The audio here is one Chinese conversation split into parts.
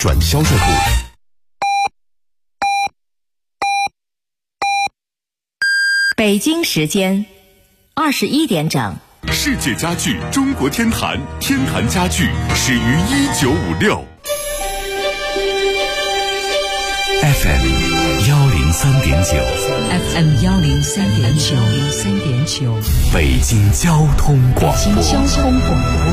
转销售部。 北京时间21点整。 世界家具中国天坛，天坛家具始于1956。FM 103.9，FM 103.9， 北京交通广播， 北京交通广播，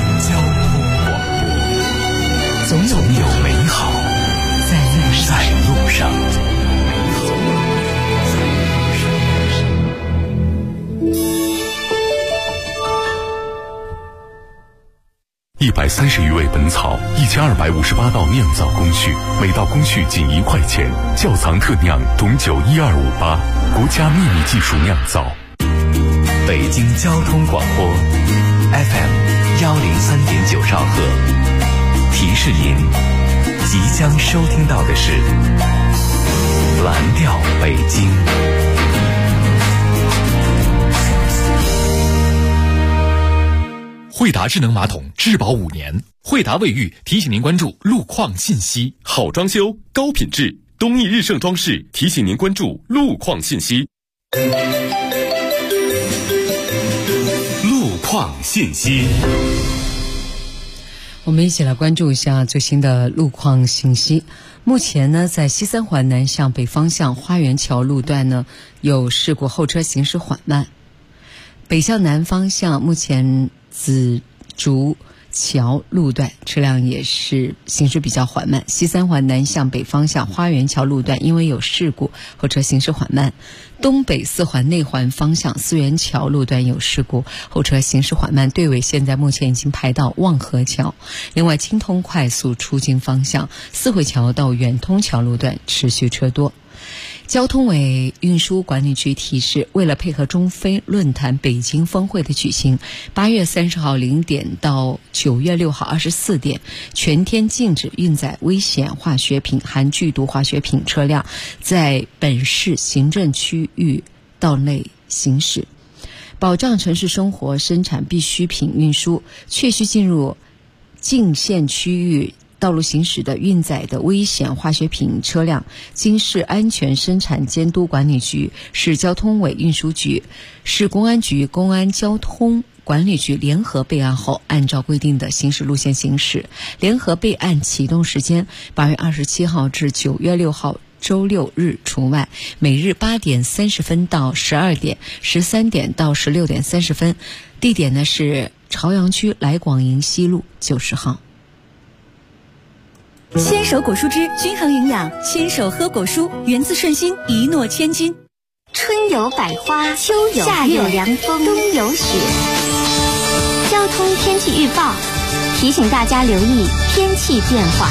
总有美好在路上。130余味本草，1258道酿造工序，每道工序仅1块钱。窖藏特酿董酒12588，国家秘密技术酿造。北京交通广播 FM 103.9兆赫，提示您即将收听到的是蓝调北京。 惠达智能马桶质保5年，惠达卫浴提醒您关注路况信息。 好装修，高品质，东益日盛装饰提醒您关注路况信息。路况信息， 我们一起来关注一下最新的路况信息。目前呢，在西三环南向北方向花园桥路段呢有事故，后车行驶缓慢。北向南方向目前紫竹桥路段车辆也是行驶比较缓慢。西三环南向北方向花园桥路段因为有事故，后车行驶缓慢。东北四环内环方向思源桥路段有事故，后车行驶缓慢，队尾现在目前已经排到望河桥。另外，京通快速出京方向四惠桥到远通桥路段持续车多。交通委运输管理局提示，为了配合中非论坛北京峰会的举行，8月30号0点到9月6号24点，全天禁止运载危险化学品、含剧毒化学品车辆在本市行政区域道内行驶，保障城市生活生产必需品运输。确需进入禁限区域道路行驶的运载的危险化学品车辆，经市安全生产监督管理局、市交通委运输局、市公安局公安交通管理局联合备案后，按照规定的行驶路线行驶。联合备案启动时间8月27号至9月6号周六日除外，每日8点30分到12点，13点到16点30分。地点呢是朝阳区来广营西路90号。 牵手果蔬汁均衡营养，牵手喝果蔬，源自顺心，一诺千金。 春有百花，秋有夏有凉风，冬有雪。交通天气预报提醒大家留意天气变化。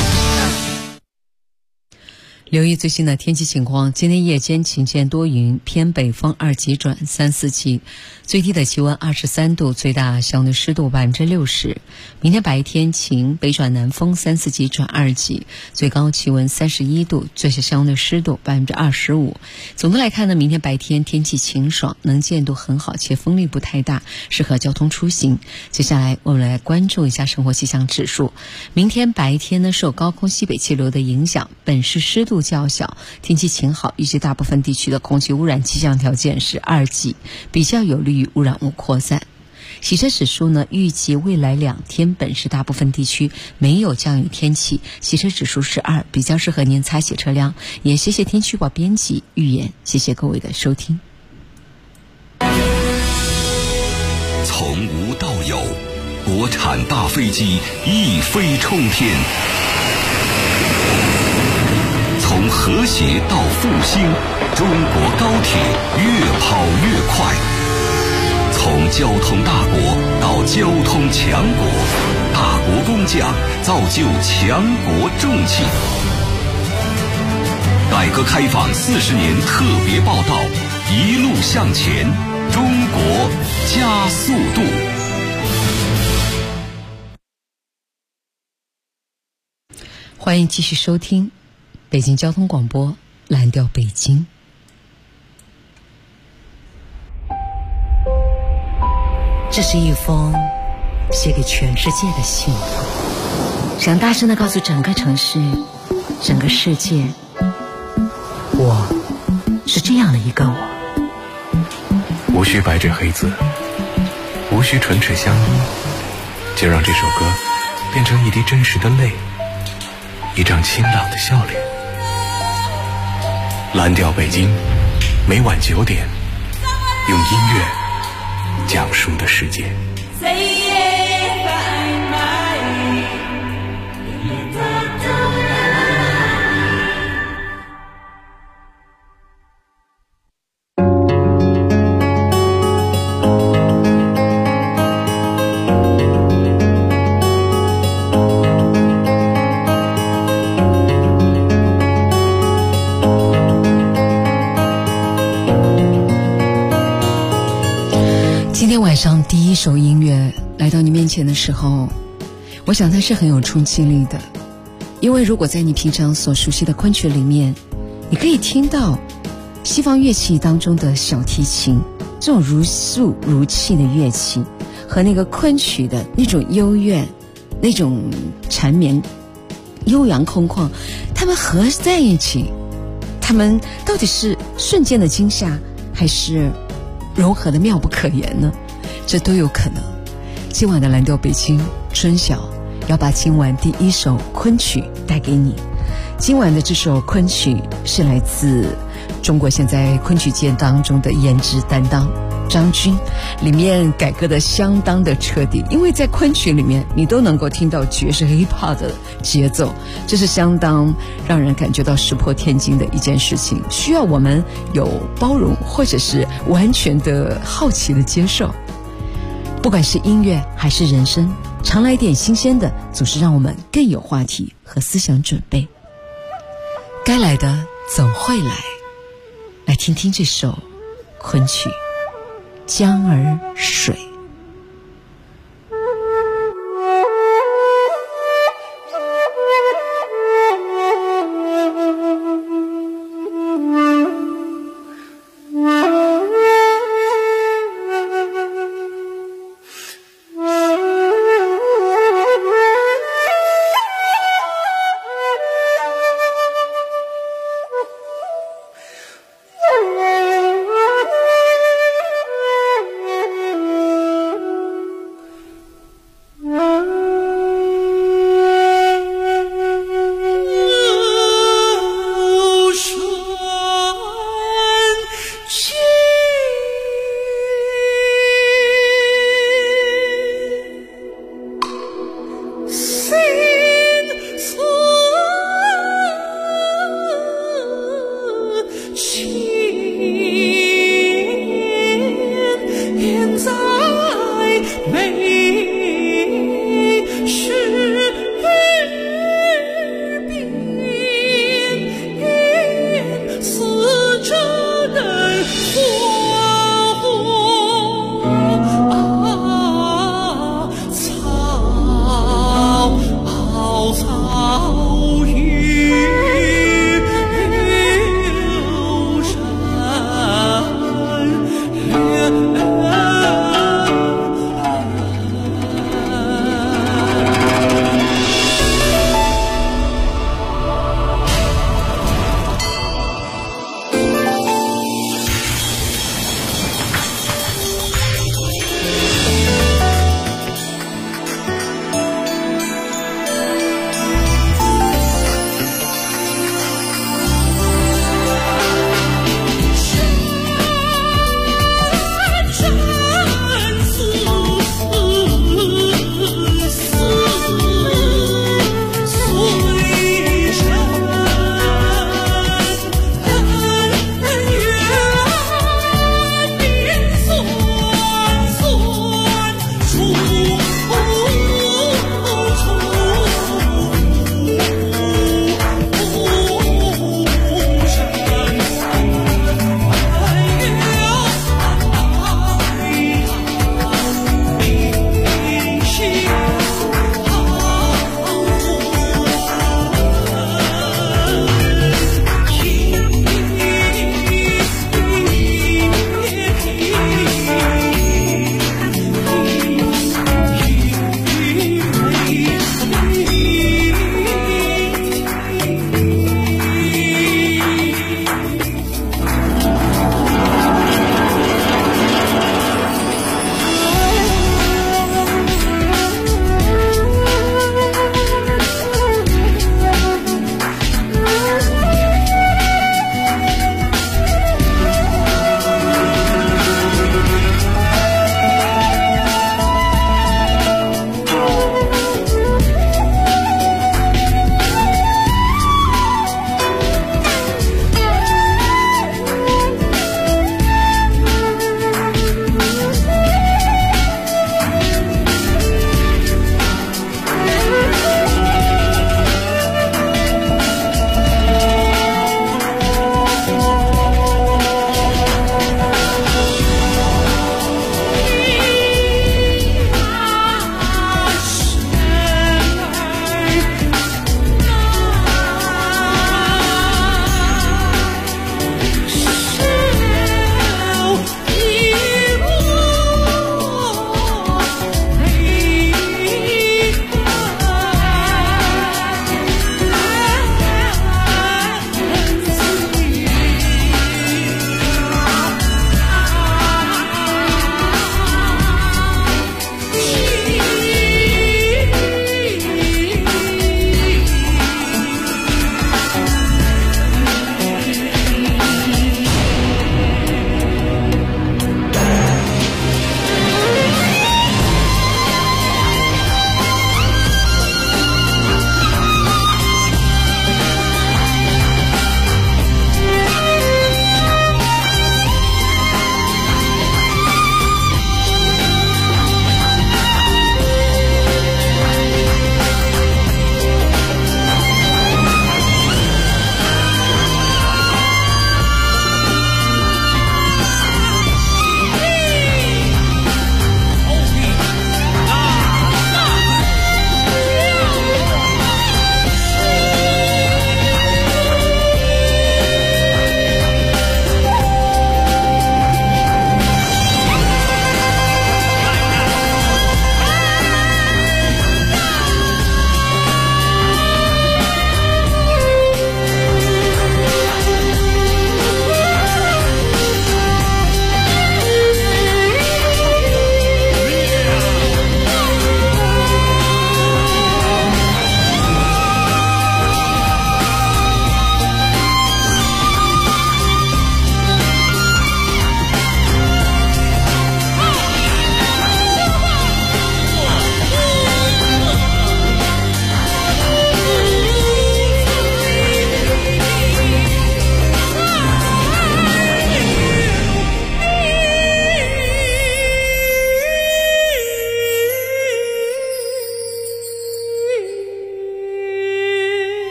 留意最新的天气情况，今天夜间晴间多云，偏北风2级转3、4级，最低的气温23度，最大相对湿度60%。明天白天晴，北转南风3、4级转2级，最高气温31度，最小相对湿度25%。总的来看呢，明天白天天气晴爽，能见度很好，且风力不太大，适合交通出行。接下来我们来关注一下生活气象指数。明天白天呢，受高空西北气流的影响，本市湿度较小，天气晴好，预计大部分地区的空气污染气象条件是2级，比较有利于污染物扩散。洗车指数呢，预计未来2天本市大部分地区没有降雨天气，洗车指数是2，比较适合您擦洗车辆。也谢谢天气预报编辑预言，谢谢各位的收听。 从无到有，国产大飞机一飞冲天。从和谐到复兴，中国高铁越跑越快。从交通大国到交通强国，大国工匠造就强国重器。改革开放40年特别报道，一路向前，中国加速度。 欢迎继续收听北京交通广播蓝调北京。这是一封写给全世界的信。 想大声地告诉整个城市，整个世界，我是这样的一个我。 无需白纸黑字，无需唇齿相依，就让这首歌变成一滴真实的泪，一张清朗的笑脸。蓝调北京，每晚9点，用音乐讲述的世界。 今天晚上第一首音乐来到你面前的时候，我想它是很有冲击力的，因为如果在你平常所熟悉的昆曲里面，你可以听到西方乐器当中的小提琴这种如诉如泣的乐器，和那个昆曲的那种幽怨、那种缠绵、悠扬空旷，它们合在一起，它们到底是瞬间的惊吓，还是融合的妙不可言呢？这都有可能。今晚的蓝调北京春晓要把今晚第一首昆曲带给你。今晚的这首昆曲是来自中国现在昆曲界当中的颜值担当张军，里面改革的相当的彻底，因为在昆曲里面你都能够听到爵士 hiphop 的节奏，这是相当让人感觉到石破天惊的一件事情，需要我们有包容或者是完全的好奇的接受。不管是音乐还是人生，常来点新鲜的，总是让我们更有话题和思想准备。该来的总会来，来听听这首昆曲《江儿水》。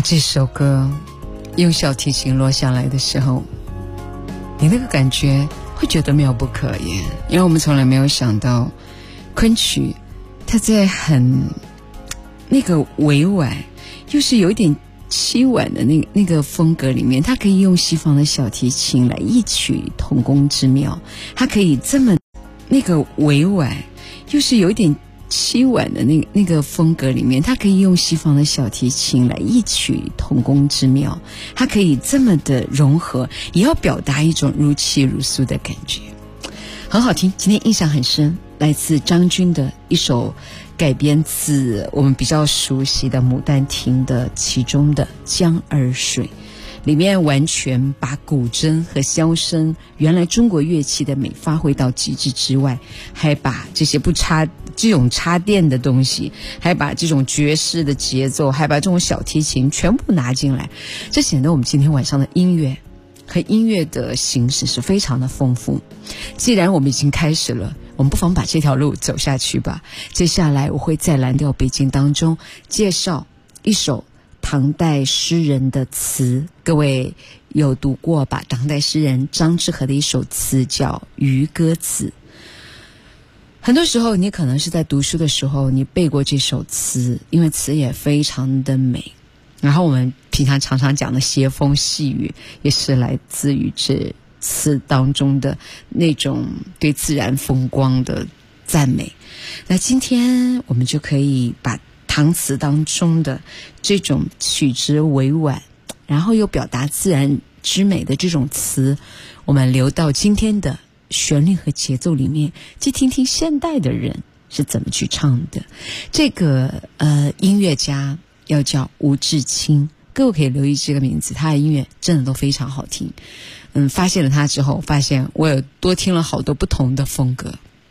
这首歌用小提琴落下来的时候，你那个感觉会觉得妙不可言，因为我们从来没有想到昆曲它在很那个委婉又是有一点凄婉的那个风格里面，它可以用西方的小提琴来异曲同工之妙，它可以这么那个委婉又是有一点凄婉的那个风格里面，它可以用西方的小提琴来异曲同工之妙，它可以这么的融合，也要表达一种如泣如诉的感觉，很好听。今天印象很深，来自张军的一首改编自我们比较熟悉的《牡丹亭》的其中的《江儿水》，里面完全把古筝和箫声原来中国乐器的美发挥到极致之外，还把这些这种插电的东西，还把这种爵士的节奏，还把这种小提琴全部拿进来，这显得我们今天晚上的音乐和音乐的形式是非常的丰富。既然我们已经开始了，我们不妨把这条路走下去吧。接下来我会在蓝调北京当中介绍一首唐代诗人的词，各位有读过吧？唐代诗人张之和的一首词叫《渔歌子》。很多时候你可能是在读书的时候你背过这首词，因为词也非常的美，然后我们平常常讲的斜风细雨也是来自于这词当中的那种对自然风光的赞美。那今天我们就可以把唐词当中的这种曲直委婉，然后又表达自然之美的这种词，我们留到今天的旋律和节奏里面，去听听现代的人是怎么去唱的。这个音乐家要叫吴志清，各位可以留意这个名字，他的音乐真的都非常好听。发现了他之后，发现我有多听了好多不同的风格。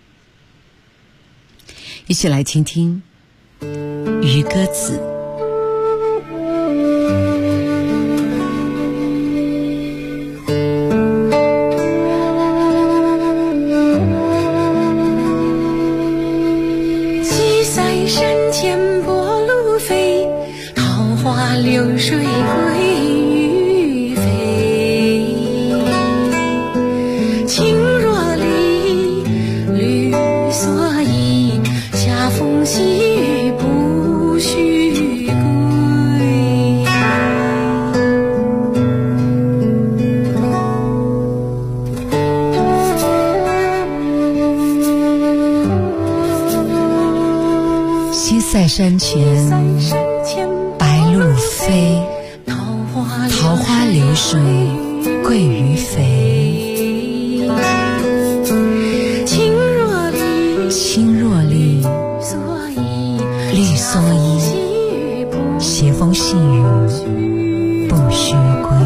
一起来听听《渔歌子》。 西塞山前波路飞，桃花流水鳜鱼飞。青若离，绿蓑衣，恰逢细雨不须归。 西塞山前白鹭飞，桃花流水鳜鱼肥。青若离，绿蓑衣，斜风细雨不须归。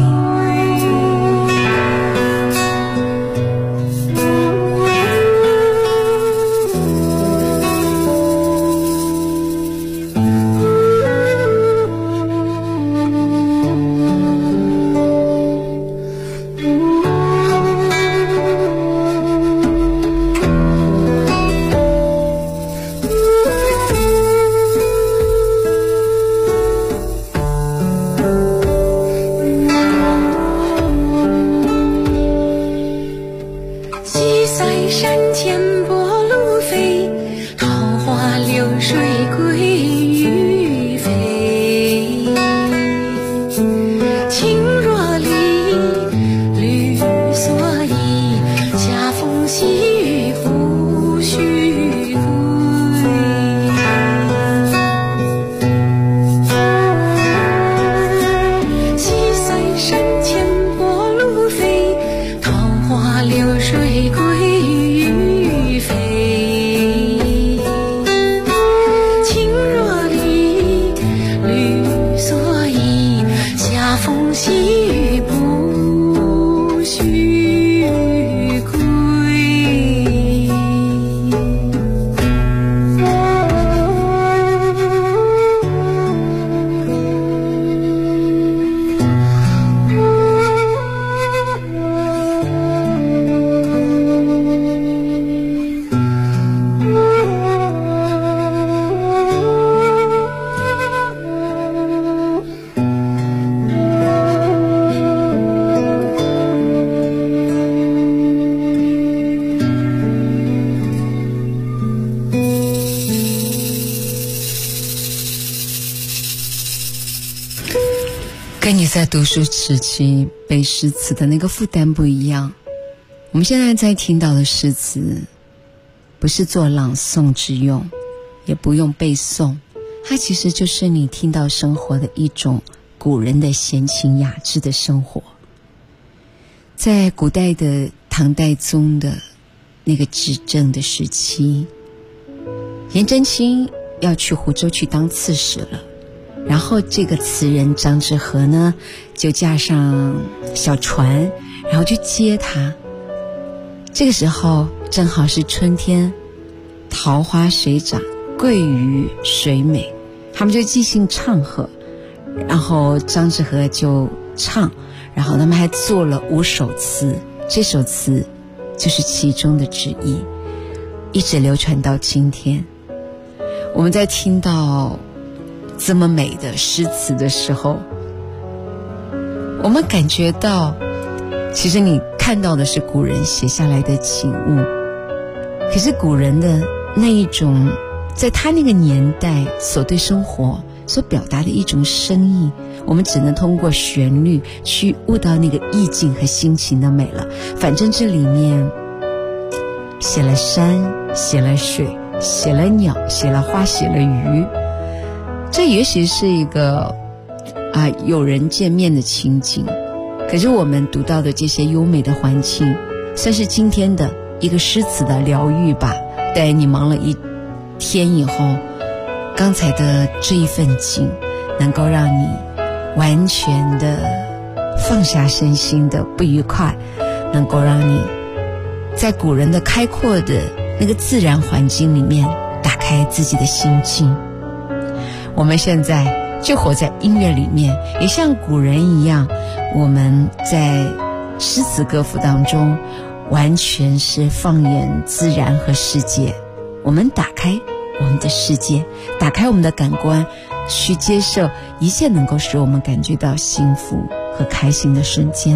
在读书时期背诗词的那个负担不一样。我们现在在听到的诗词不是做朗诵之用，也不用背诵，它其实就是你听到生活的一种古人的闲情雅致的生活。在古代的唐代宗的那个执政的时期，颜真卿要去湖州去当刺史了，然后这个词人张之和呢就驾上小船，然后去接他。这个时候正好是春天，桃花水长，桂鱼水美，他们就即兴唱和，然后张之和就唱，然后他们还做了5首词，这首词就是其中的之一，一直流传到今天。我们在听到这么美的诗词的时候，我们感觉到其实你看到的是古人写下来的景物，可是古人的那一种在他那个年代所对生活所表达的一种深意，我们只能通过旋律去悟到那个意境和心情的美了。反正这里面写了山，写了水，写了鸟，写了花，写了鱼，这也许是一个有人见面的情景，可是我们读到的这些优美的环境，算是今天的一个诗词的疗愈吧。在你忙了一天以后，刚才的这一份景能够让你完全的放下身心的不愉快，能够让你在古人的开阔的那个自然环境里面打开自己的心境。我们现在就活在音乐里面，也像古人一样，我们在诗词歌赋当中完全是放眼自然和世界，我们打开我们的世界，打开我们的感官，去接受一切能够使我们感觉到幸福和开心的瞬间。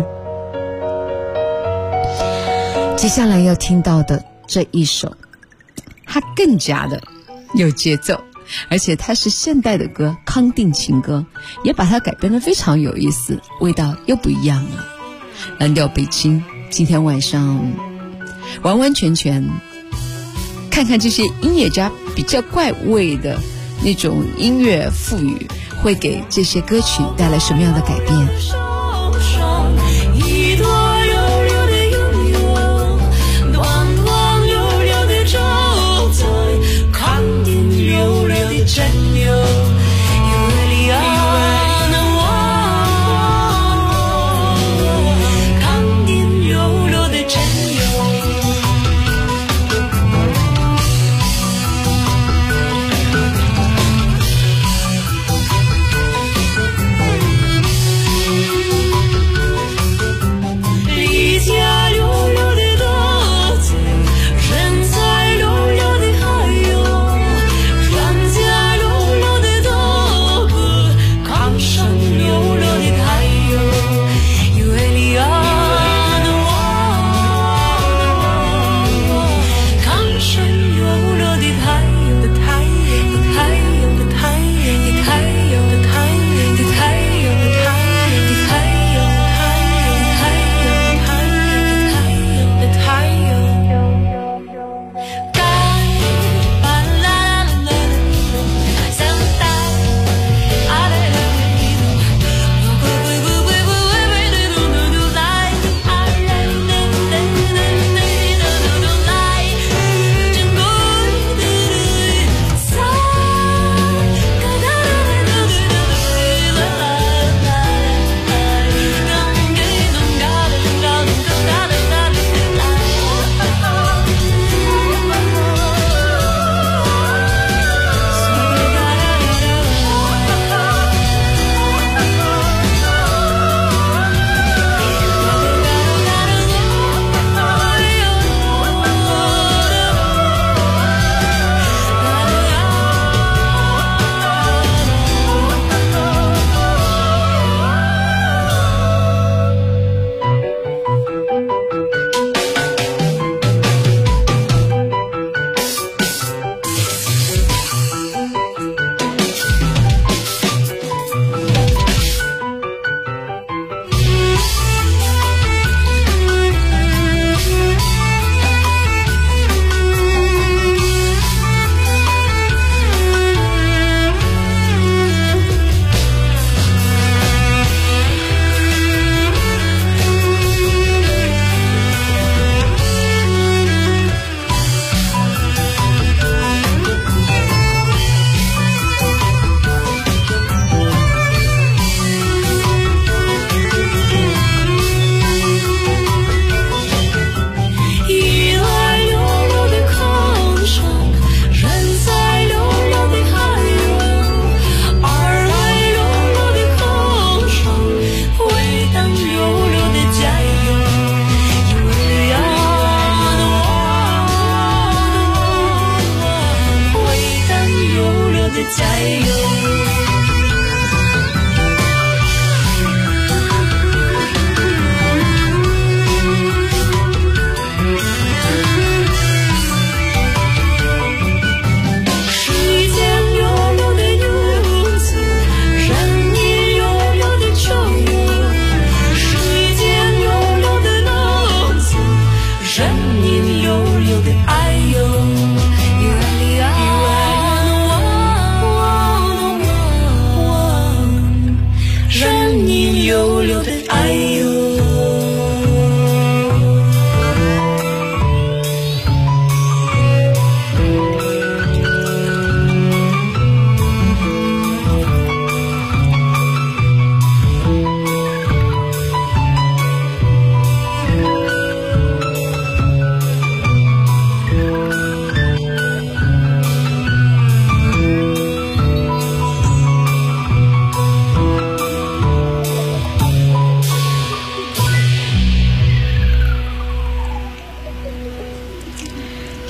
接下来要听到的这一首，它更加的有节奏，而且它是现代的歌，康定情歌，也把它改编得非常有意思，味道又不一样了。蓝调北京，今天晚上完完全全看看这些音乐家比较怪味的那种音乐赋予会给这些歌曲带来什么样的改变。 一朵幽流的拥有，端庄幽流的走在康定幽流的真流，因为你爱能忘康定幽流的真流。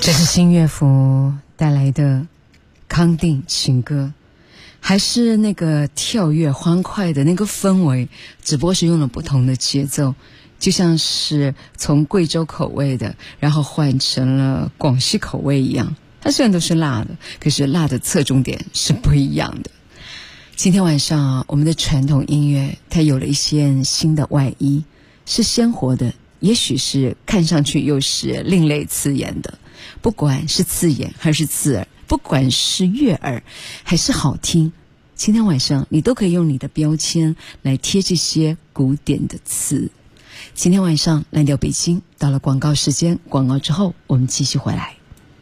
这是新乐府带来的康定情歌，还是那个跳跃欢快的那个氛围，只不过是用了不同的节奏，就像是从贵州口味的然后换成了广西口味一样。它虽然都是辣的，可是辣的侧重点是不一样的。今天晚上我们的传统音乐它有了一些新的外衣，是鲜活的，也许是看上去又是另类刺眼的，不管是刺眼还是刺耳，不管是悦耳还是好听，今天晚上你都可以用你的标签来贴这些古典的词。今天晚上蓝调北京到了广告时间，广告之后我们继续回来。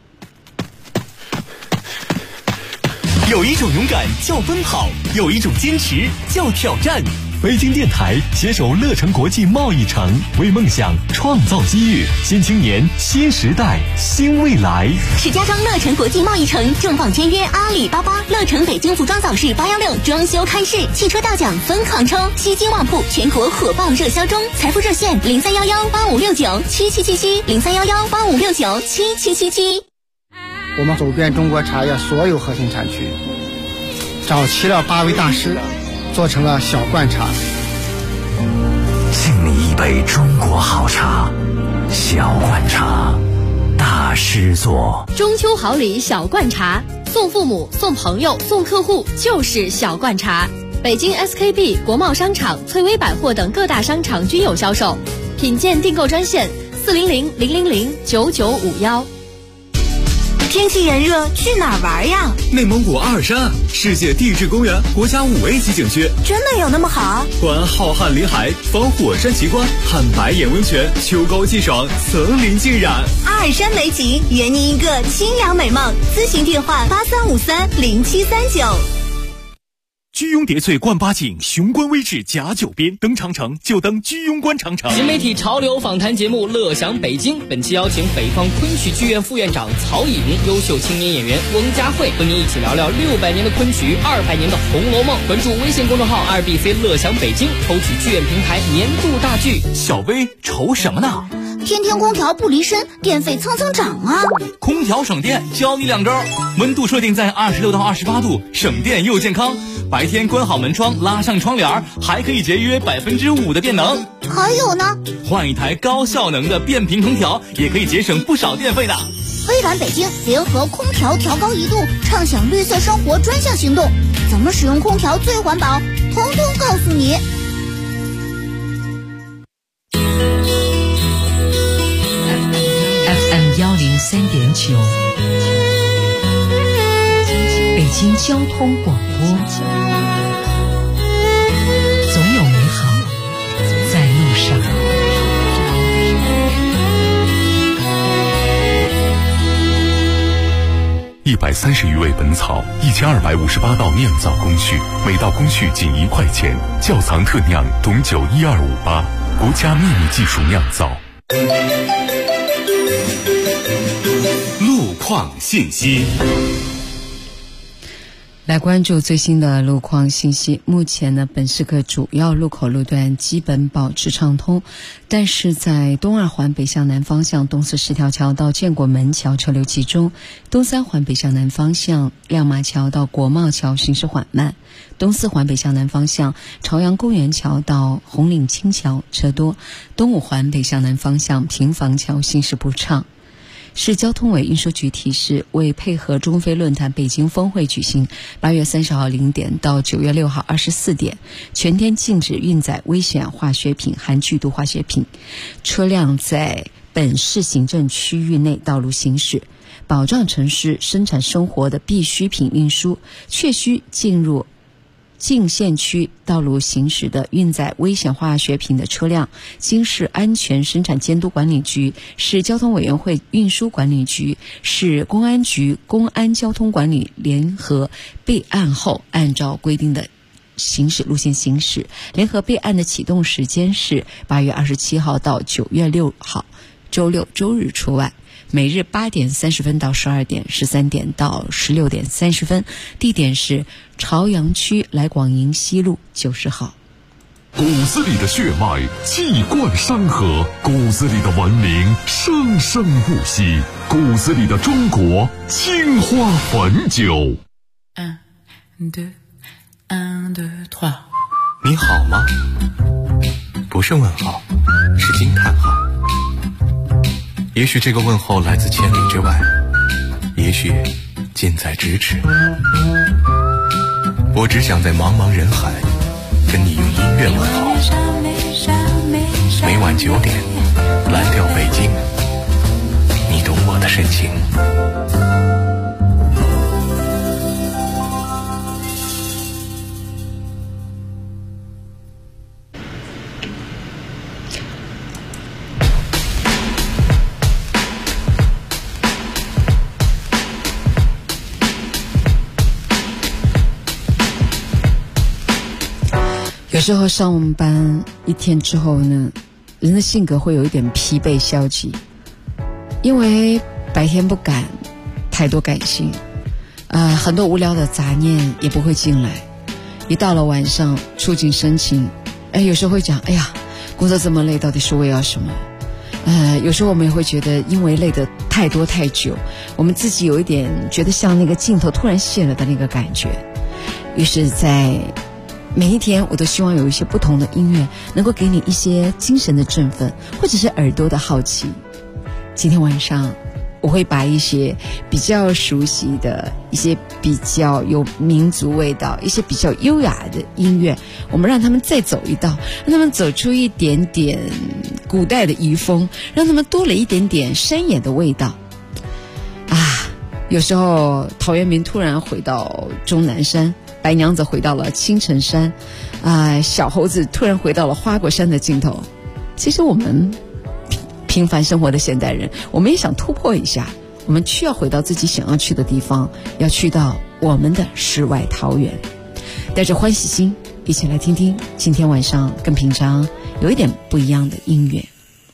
有一种勇敢叫奔跑，有一种坚持叫挑战。北京电台携手乐城国际贸易城，为梦想创造机遇，新青年新时代新未来。 石家庄乐城国际贸易城重磅签约阿里巴巴，乐城北京服装早市816装修开市，汽车大奖疯狂抽，西京旺铺全国火爆热销中，财富热线031185697777，031185697777。 我们走遍中国茶叶所有核心产区，找齐了8位大师，做成了小罐茶。 敬你一杯中国好茶，小罐茶，大师做。 中秋好礼小罐茶，送父母、送朋友、送客户就是小罐茶。北京 SKP、国贸商场、翠微百货等各大商场均有销售，品鉴订购专线400-000-9951。 天气炎热，去哪儿玩呀？ 内蒙古阿尔山，世界地质公园国家5A级景区， 真的有那么好？ 观浩瀚林海，访火山奇观，看白眼温泉，秋高气爽，层林尽染。 阿尔山美景，圆您一个清凉美梦。咨询电话83530739。 居庸叠翠冠八景，雄关微志甲九边，登长城就登居庸关长城。 新媒体潮流访谈节目《乐享北京》，本期邀请北方昆曲剧院副院长曹颖、优秀青年演员翁佳慧，和您一起聊聊600年的昆曲，200年的《红楼梦》。关注微信公众号2BC 乐享北京，抽取剧院平台年度大剧。 小薇愁什么呢？ 天天空调不离身，电费蹭蹭涨啊！ 空调省电，教你2招：温度设定在26到28度，省电又健康。白天关好门窗，拉上窗帘，还可以节约5%的电能。 还有呢， 换一台高效能的变频空调，也可以节省不少电费的。 微软北京联合空调调高1度，畅享绿色生活专项行动，怎么使用空调最环保，通通告诉你。 FM103.9，北京交通广播，总有美好在路上。 130余味本草，1258道酿造工序，每道工序仅1块钱。窖藏特酿董酒12588，国家秘密技术酿造。 路况信息。 来关注最新的路况信息。目前呢，本市各主要路口路段基本保持畅通，但是在东2环北向南方向东四10条桥到建国门桥车流集中，东3环北向南方向亮马桥到国贸桥行驶缓慢，东4环北向南方向朝阳公园桥到红岭青桥车多，东5环北向南方向平房桥行驶不畅。市交通委运输局提示，为配合中非论坛北京峰会举行，8月30号0点到9月6号24点，全天禁止运载危险化学品含剧毒化学品，车辆在本市行政区域内道路行驶，保障城市生产生活的必需品运输，确需进入境县区道路行驶的运载危险化学品的车辆，经市安全生产监督管理局、市交通委员会运输管理局、市公安局公安交通管理联合备案后，按照规定的行驶路线行驶。联合备案的启动时间是8月27号到9月6号，周六周日除外。每日8点30分到12点，13点到16点30分，地点是朝阳区来广营西路90号。 骨子里的血脉气贯山河，骨子里的文明生生不息，骨子里的中国青花汾酒。 你好吗？不是问号，是惊叹号。也许这个问候来自千里之外，也许近在咫尺。我只想在茫茫人海跟你用音乐问候。每晚9点，蓝调北京，你懂我的深情。 有时候上班一天之后呢，人的性格会有一点疲惫消极，因为白天不敢太多感性，很多无聊的杂念也不会进来。一到了晚上触景生情，有时候会讲，哎呀，工作这么累，到底是为了什么？有时候我们也会觉得，因为累得太多太久，我们自己有一点觉得像那个镜头突然卸了的那个感觉。于是在每一天我都希望有一些不同的音乐能够给你一些精神的振奋，或者是耳朵的好奇。今天晚上我会把一些比较熟悉的，一些比较有民族味道，一些比较优雅的音乐，我们让他们再走一道，让他们走出一点点古代的遗风，让他们多了一点点山野的味道。有时候陶渊明突然回到终南山，白娘子回到了青城山，小猴子突然回到了花果山的尽头。其实我们平凡生活的现代人，我们也想突破一下，我们需要回到自己想要去的地方，要去到我们的世外桃源。带着欢喜心，一起来听听今天晚上跟平常有一点不一样的音乐。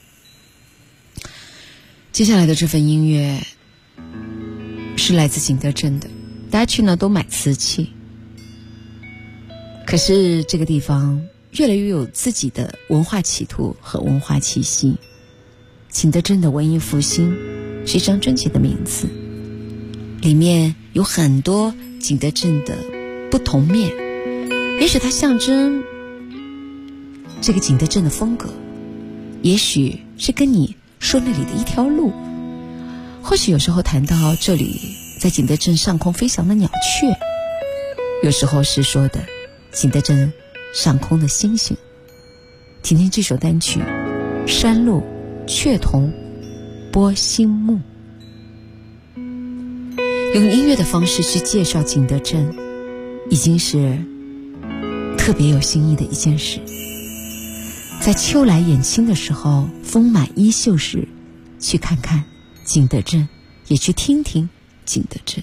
接下来的这份音乐是来自景德镇的，大家去呢都买瓷器，可是这个地方越来越有自己的文化企图和文化气息。景德镇的文艺复兴是一张专辑的名字，里面有很多景德镇的不同面，也许它象征这个景德镇的风格，也许是跟你说那里的一条路，或许有时候谈到这里在景德镇上空飞翔的鸟雀，有时候是说的景德镇上空的星星。听听这首单曲《山路雀童拨星目》，用音乐的方式去介绍景德镇，已经是特别有新意的一件事。在秋来眼青的时候，风满衣袖时，去看看景德镇，也去听听景德镇。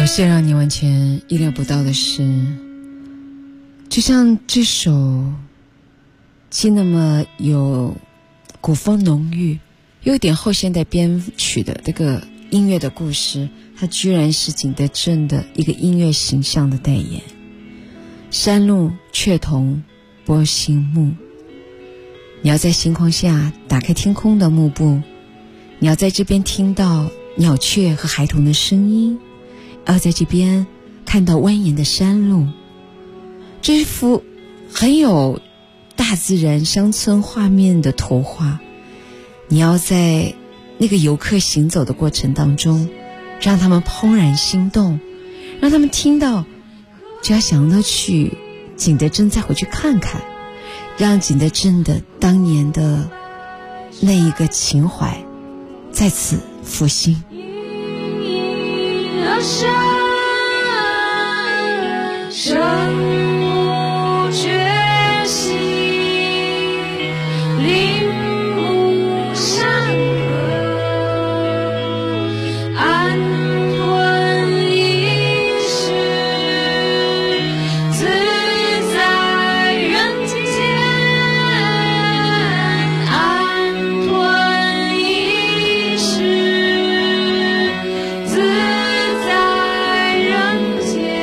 些让你完全意料不到的是，就像这首既那么有古风浓郁又有点后现代编曲的这个音乐的故事，它居然是景德镇的一个音乐形象的代言。山路雀桐波心木，你要在星空下打开天空的幕布，你要在这边听到鸟雀和孩童的声音，要在这边看到蜿蜒的山路。这幅很有大自然乡村画面的图画，你要在那个游客行走的过程当中，让他们怦然心动，让他们听到就要想到去景德镇再回去看看，让景德镇的当年的那一个情怀再次复兴。 山木觉醒，林木山河，安顿一世，自在人间。安顿一世，自在人间。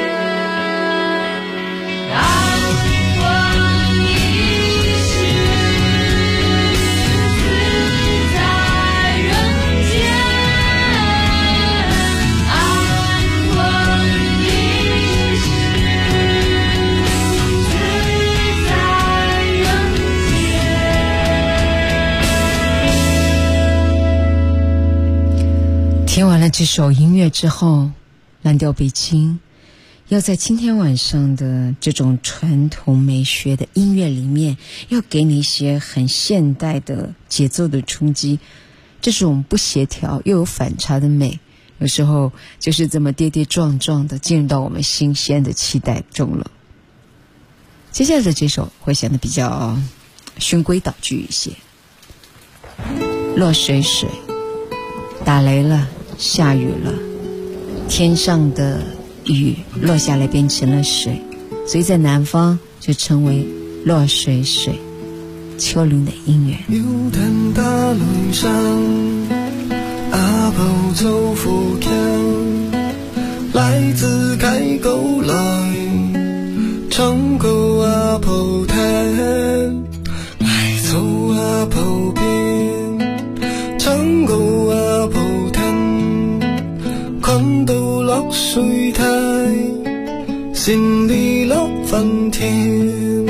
听完了这首音乐之后，蓝调北京要在今天晚上的这种传统美学的音乐里面，要给你一些很现代的节奏的冲击，这种不协调又有反差的美，有时候就是这么跌跌撞撞的进入到我们新鲜的期待中了。接下来的这首会显得比较循规蹈矩一些。落水水，打雷了，下雨了，天上的雨落下来变成了水，所以在南方就称为落水水。秋林的音乐。 有天打雷声，阿婆做福强，来自开沟来，唱歌阿婆听，来走阿婆边，唱歌阿婆听，看到落水台，心里乐翻天。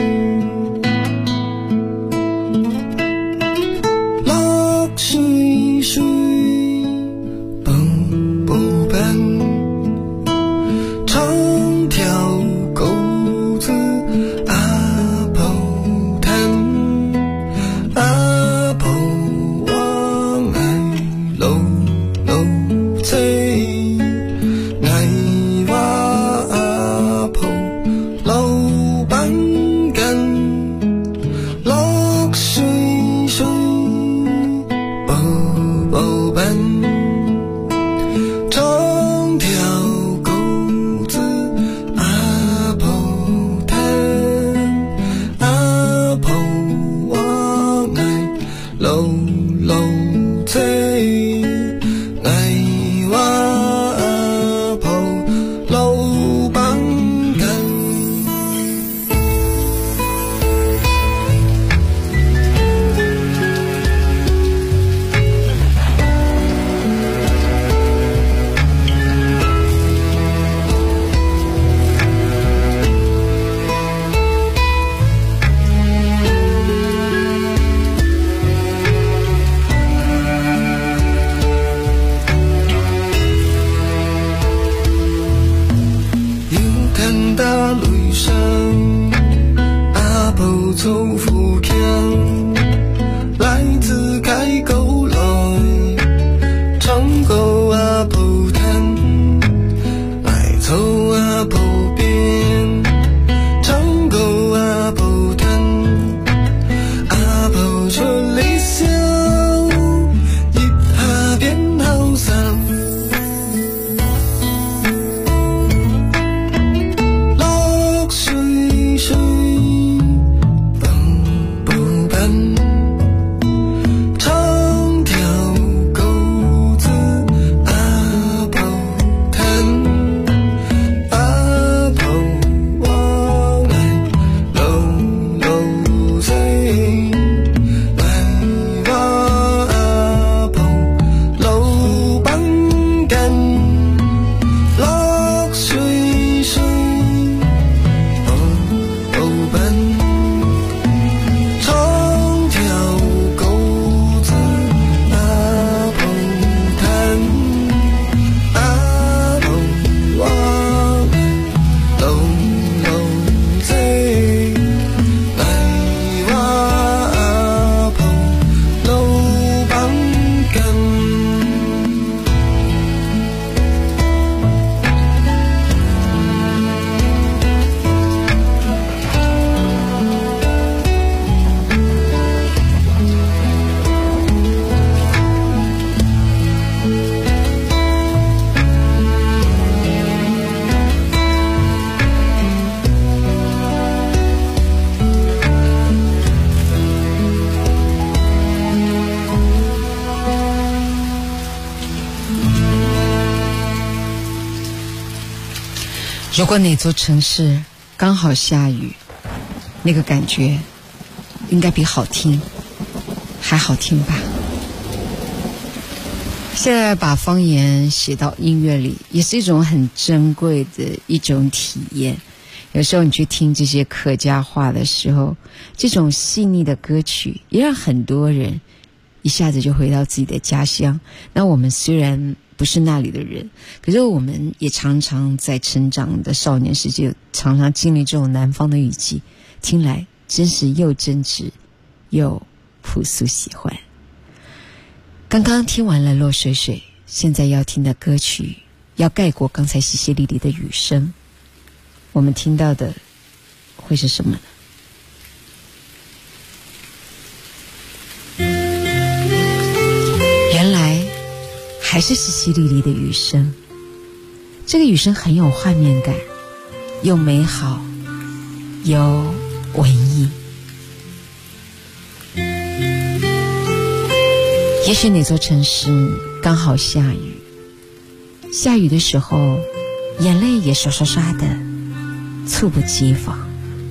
水水步步奔，长条沟子阿婆藤，阿婆往爱路路走，爱话阿婆路板根，落水水。步奔，长条沟子阿婆藤，阿婆往爱路路走，爱话阿婆路板根。 如果哪座城市刚好下雨，那个感觉应该比好听还好听吧。现在把方言写到音乐里，也是一种很珍贵的一种体验。有时候你去听这些客家话的时候，这种细腻的歌曲也让很多人一下子就回到自己的家乡。那我们虽然不是那里的人，可是我们也常常在成长的少年时期常常经历这种南方的雨季，听来真是又真挚又朴素喜欢。刚刚听完了落水水，现在要听的歌曲要盖过刚才淅淅沥沥的雨声，我们听到的会是什么呢？原来还是淅淅沥沥的雨声，这个雨声很有画面感，又美好又文艺。也许哪座城市刚好下雨，下雨的时候眼泪也刷刷刷的猝不及防。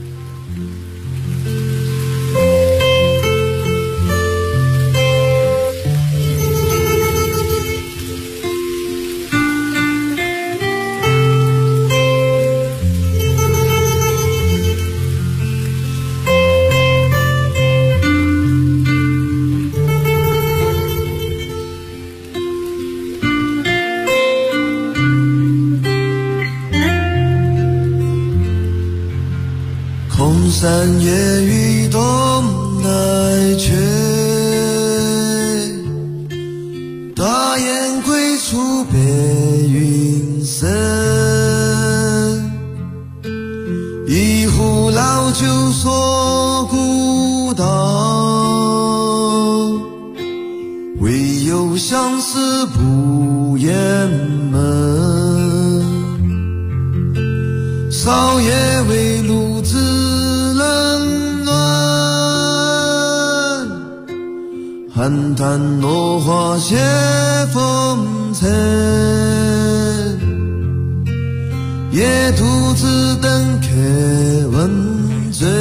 山夜雨东来却，大雁归处白云深。一壶老酒说古道，唯有相思不言闷。少爷为路子寒潭落花谢风尘，夜独自等客问罪，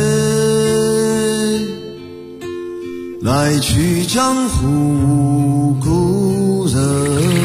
来去江湖故人。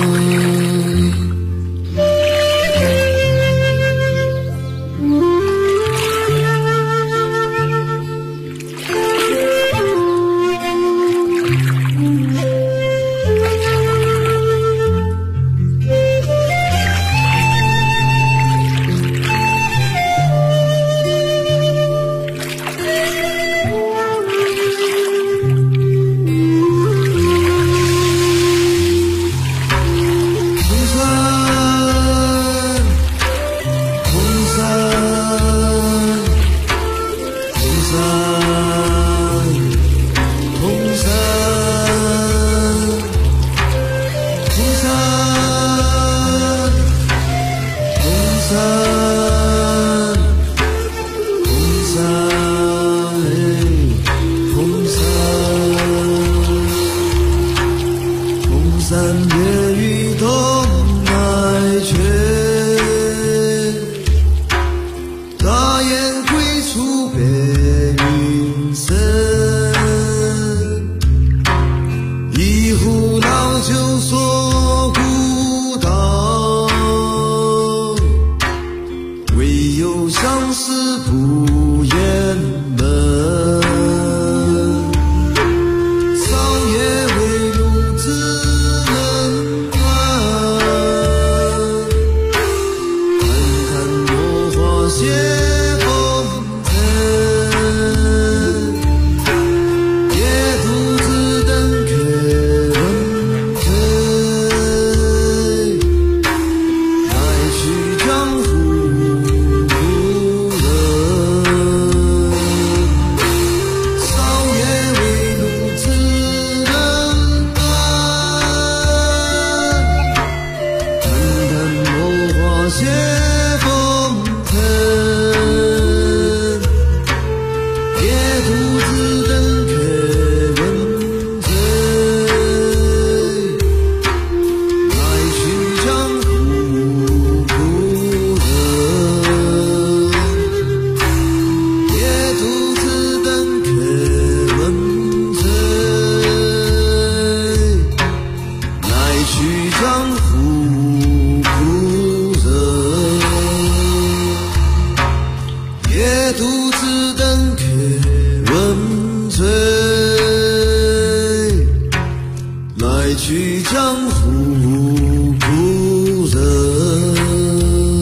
去江湖故人。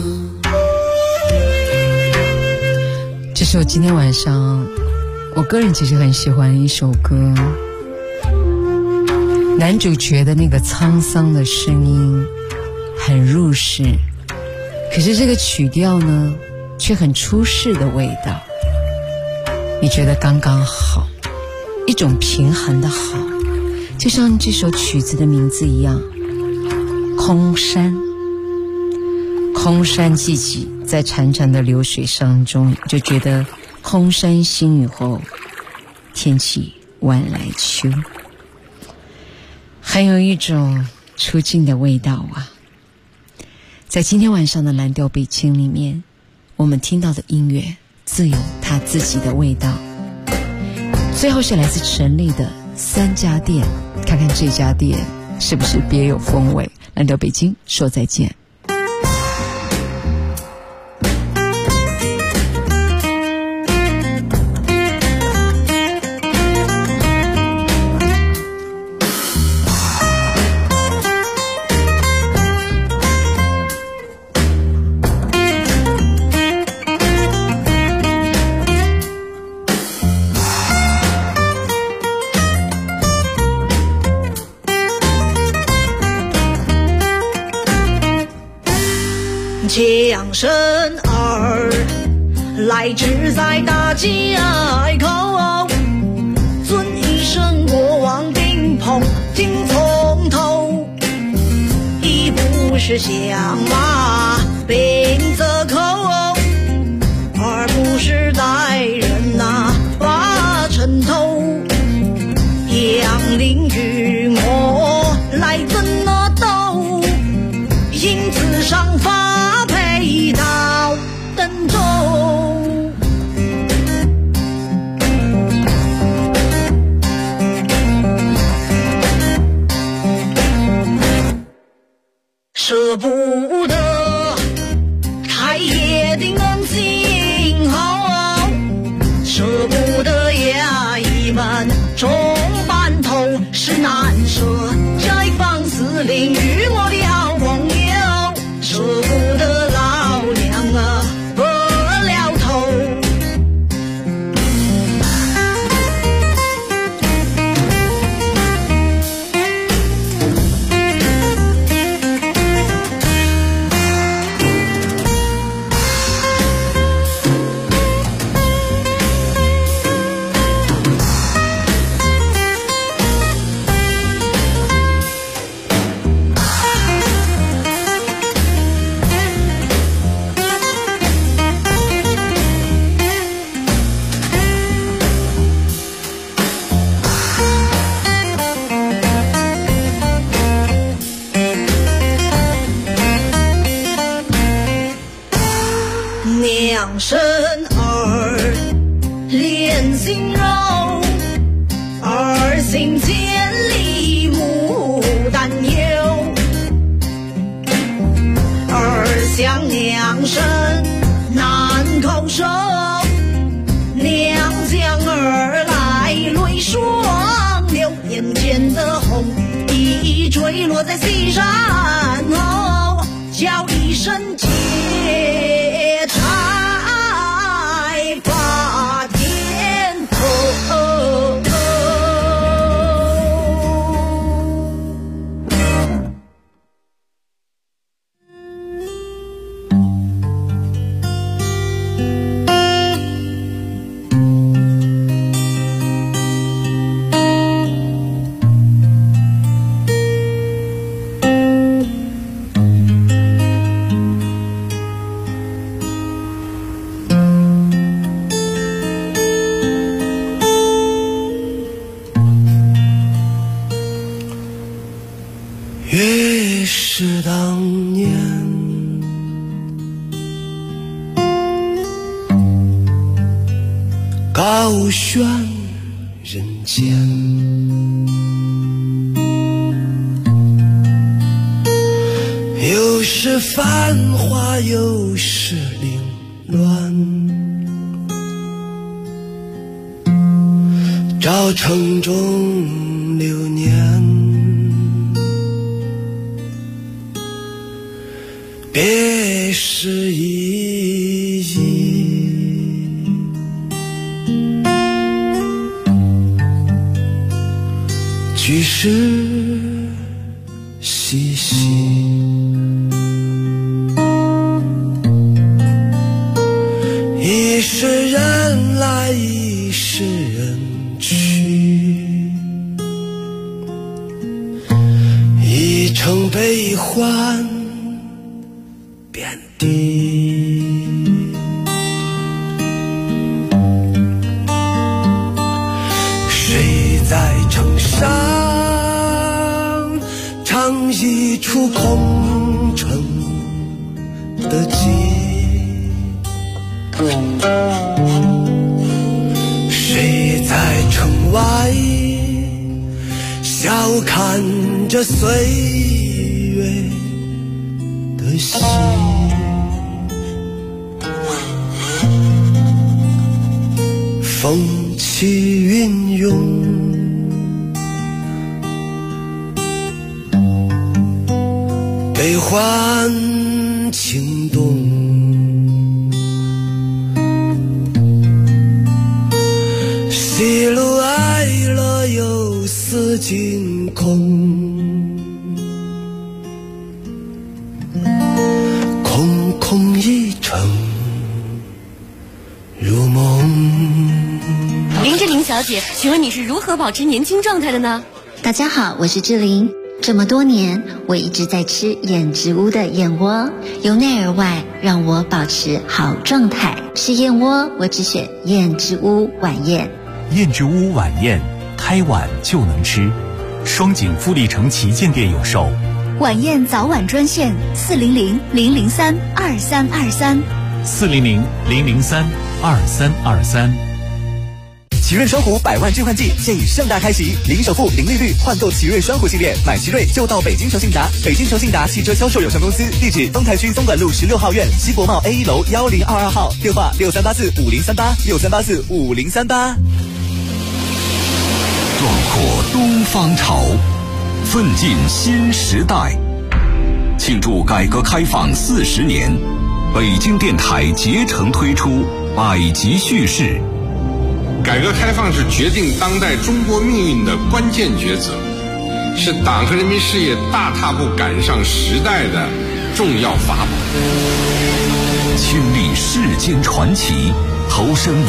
这是我今天晚上我个人其实很喜欢一首歌，男主角的那个沧桑的声音很入世，可是这个曲调呢却很出世的味道，你觉得刚刚好，一种平衡的好，就像这首曲子的名字一样，空山。空山寂寂，在潺潺的流水声中，就觉得空山新雨后，天气晚来秋，很有一种出境的味道啊。在今天晚上的蓝调北京里面，我们听到的音乐自有它自己的味道。最后是来自陈粒的三家店，看看这家店是不是别有风味。蓝调北京说再见。 江生儿来至在大街口，尊一声国王顶棚听从头，一不是响马并则口，二不是带人把城头，杨林与我来怎斗，因此上发配到登州。舍不得太爷的恩情好，舍不得衙役们众班头，是难舍斋房司令与我的好朋友，舍不得老娘拨了头。娘生儿连心肉，儿行千里母担忧，儿想娘生难口授，娘将儿来泪双流，眼前的红衣坠落在西山后，叫一声姐差发天头。 越是当年，高悬人间，又是繁华，又是凌乱，照城中流年。 举世熙熙，一世人来一世人去，一城悲欢遍地。谁在城上唱一出空城的寂？谁在城外笑看着岁月的戏？风起云涌，悲欢情动，喜怒哀乐有似惊空，空空一城如梦。 林志玲小姐，请问你是如何保持年轻状态的呢？ 大家好，我是志玲。这么多年，我一直在吃燕之屋的燕窝，由内而外让我保持好状态。吃燕窝，我只选燕之屋晚宴。 燕之屋晚宴，开晚就能吃。双井富力城旗舰店有售。 晚宴早晚专线 400-003-2323，400-003-2323。 奇瑞双虎100万置换季现已盛大开启，零首付、零利率换购奇瑞双虎系列，买奇瑞就到北京诚信达。北京诚信达汽车销售有限公司，地址东台区东莞路16号院西国贸 A1 楼1022号，电话63845038，63845038。 壮阔东方潮，奋进新时代。庆祝改革开放40年，北京电台竭诚推出百集叙事。 改革开放是决定当代中国命运的关键抉择，是党和人民事业大踏步赶上时代的重要法宝。 亲历世间传奇，投身